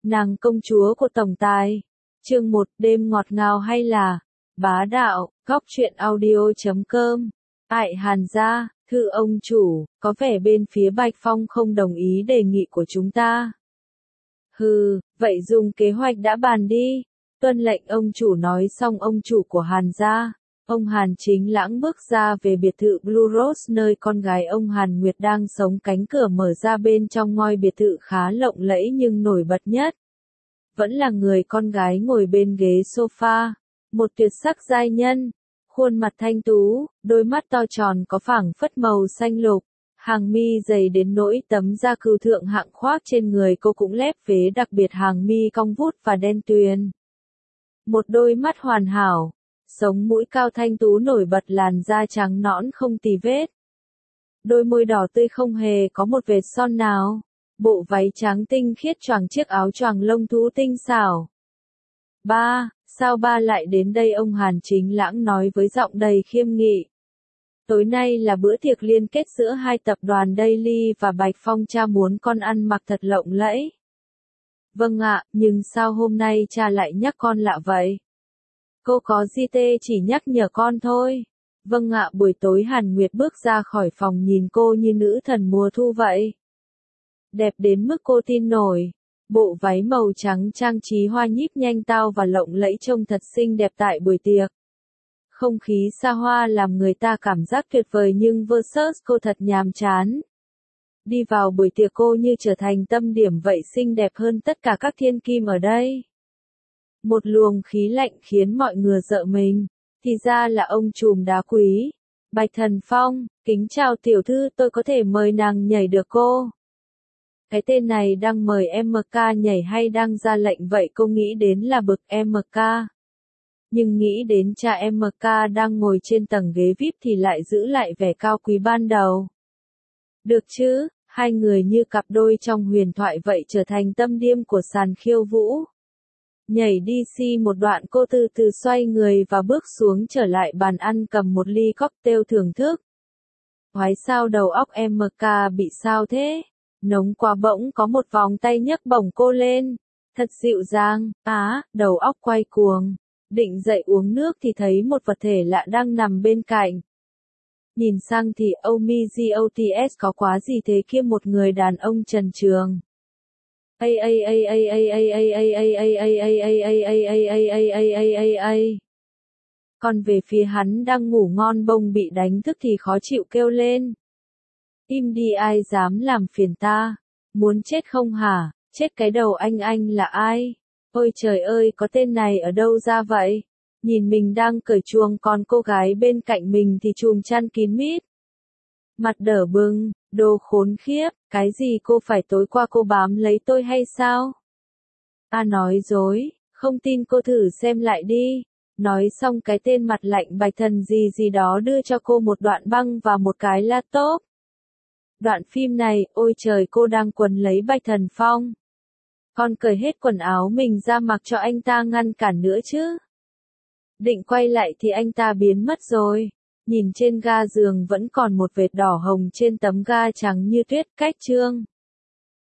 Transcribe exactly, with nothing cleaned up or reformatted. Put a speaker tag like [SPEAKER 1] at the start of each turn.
[SPEAKER 1] Nàng công chúa của tổng tài. Chương một, đêm ngọt ngào hay là bá đạo, góc truyện audio chấm com. Ại Hàn gia, thưa ông chủ, có vẻ bên phía Bạch Phong không đồng ý đề nghị của chúng ta. Hừ, vậy dùng kế hoạch đã bàn đi. Tuân lệnh ông chủ nói xong ông chủ của Hàn gia. Ông Hàn Chính Lãng bước ra về biệt thự Blue Rose nơi con gái ông Hàn Nguyệt đang sống, cánh cửa mở ra bên trong ngôi biệt thự khá lộng lẫy nhưng nổi bật nhất vẫn là người con gái ngồi bên ghế sofa, một tuyệt sắc giai nhân, khuôn mặt thanh tú, đôi mắt to tròn có phảng phất màu xanh lục, hàng mi dày đến nỗi tấm da cừu thượng hạng khoác trên người cô cũng lép vế, đặc biệt hàng mi cong vút và đen tuyền. Một đôi mắt hoàn hảo, sống mũi cao thanh tú nổi bật, làn da trắng nõn không tì vết. Đôi môi đỏ tươi không hề có một vệt son nào. Bộ váy trắng tinh khiết choàng chiếc áo choàng lông thú tinh xảo. Ba, sao ba lại đến đây? Ông Hàn Chính Lãng nói với giọng đầy khiêm nghị. Tối nay là bữa tiệc liên kết giữa hai tập đoàn Daily và Bạch Phong, cha muốn con ăn mặc thật lộng lẫy. Vâng ạ, nhưng sao hôm nay cha lại nhắc con lạ vậy? Cô có gì tê, chỉ nhắc nhở con thôi. Vâng ạ. Buổi tối Hàn Nguyệt bước ra khỏi phòng nhìn cô như nữ thần mùa thu vậy. Đẹp đến mức cô tin nổi. Bộ váy màu trắng trang trí hoa nhíp nhanh tao và lộng lẫy trông thật xinh đẹp tại buổi tiệc. Không khí xa hoa làm người ta cảm giác tuyệt vời, nhưng versus cô thật nhàm chán. Đi vào buổi tiệc cô như trở thành tâm điểm vậy, xinh đẹp hơn tất cả các thiên kim ở đây. Một luồng khí lạnh khiến mọi người rợ mình. Thì ra là ông trùm đá quý. Bạch Thần Phong, kính chào tiểu thư, tôi có thể mời nàng nhảy được cô? Cái tên này đang mời em ca nhảy hay đang ra lệnh vậy? Cô nghĩ đến là bực em ca. Nhưng nghĩ đến cha em ca đang ngồi trên tầng ghế vi ai pi thì lại giữ lại vẻ cao quý ban đầu. Được chứ, hai người như cặp đôi trong huyền thoại vậy, trở thành tâm điểm của sàn khiêu vũ. Nhảy đi xi một đoạn, cô từ từ xoay người và bước xuống trở lại bàn ăn, cầm một ly cocktail thưởng thức. Hoái sao đầu óc em ca bị sao thế? Nóng quá. Bỗng có một vòng tay nhấc bổng cô lên. Thật dịu dàng. Á, đầu óc quay cuồng. Định dậy uống nước thì thấy một vật thể lạ đang nằm bên cạnh. Nhìn sang thì oh my god, có quá gì thế kia, một người đàn ông trần truồng. A a a a a a a a a a a a a a a a a. Còn về phía hắn đang ngủ ngon bông bị đánh thức thì khó chịu kêu lên. Im đi, ai dám làm phiền ta? Muốn chết không hả? Chết cái đầu anh, anh là ai? Ôi trời ơi, có tên này ở đâu ra vậy? Nhìn mình đang cởi chuồng, còn cô gái bên cạnh mình thì chùm chăn kín mít. Mặt đỏ bừng, đồ khốn khiếp, cái gì cô phải tối qua cô bám lấy tôi hay sao? Ta nói dối, không tin cô thử xem lại đi. Nói xong cái tên mặt lạnh Bạch Thần gì gì đó đưa cho cô một đoạn băng và một cái laptop. Đoạn phim này, ôi trời, cô đang quấn lấy Bạch Thần Phong. Còn cởi hết quần áo mình ra mặc cho anh ta ngăn cản nữa chứ. Định quay lại thì anh ta biến mất rồi. Nhìn trên ga giường vẫn còn một vệt đỏ hồng trên tấm ga trắng như tuyết. Cách chương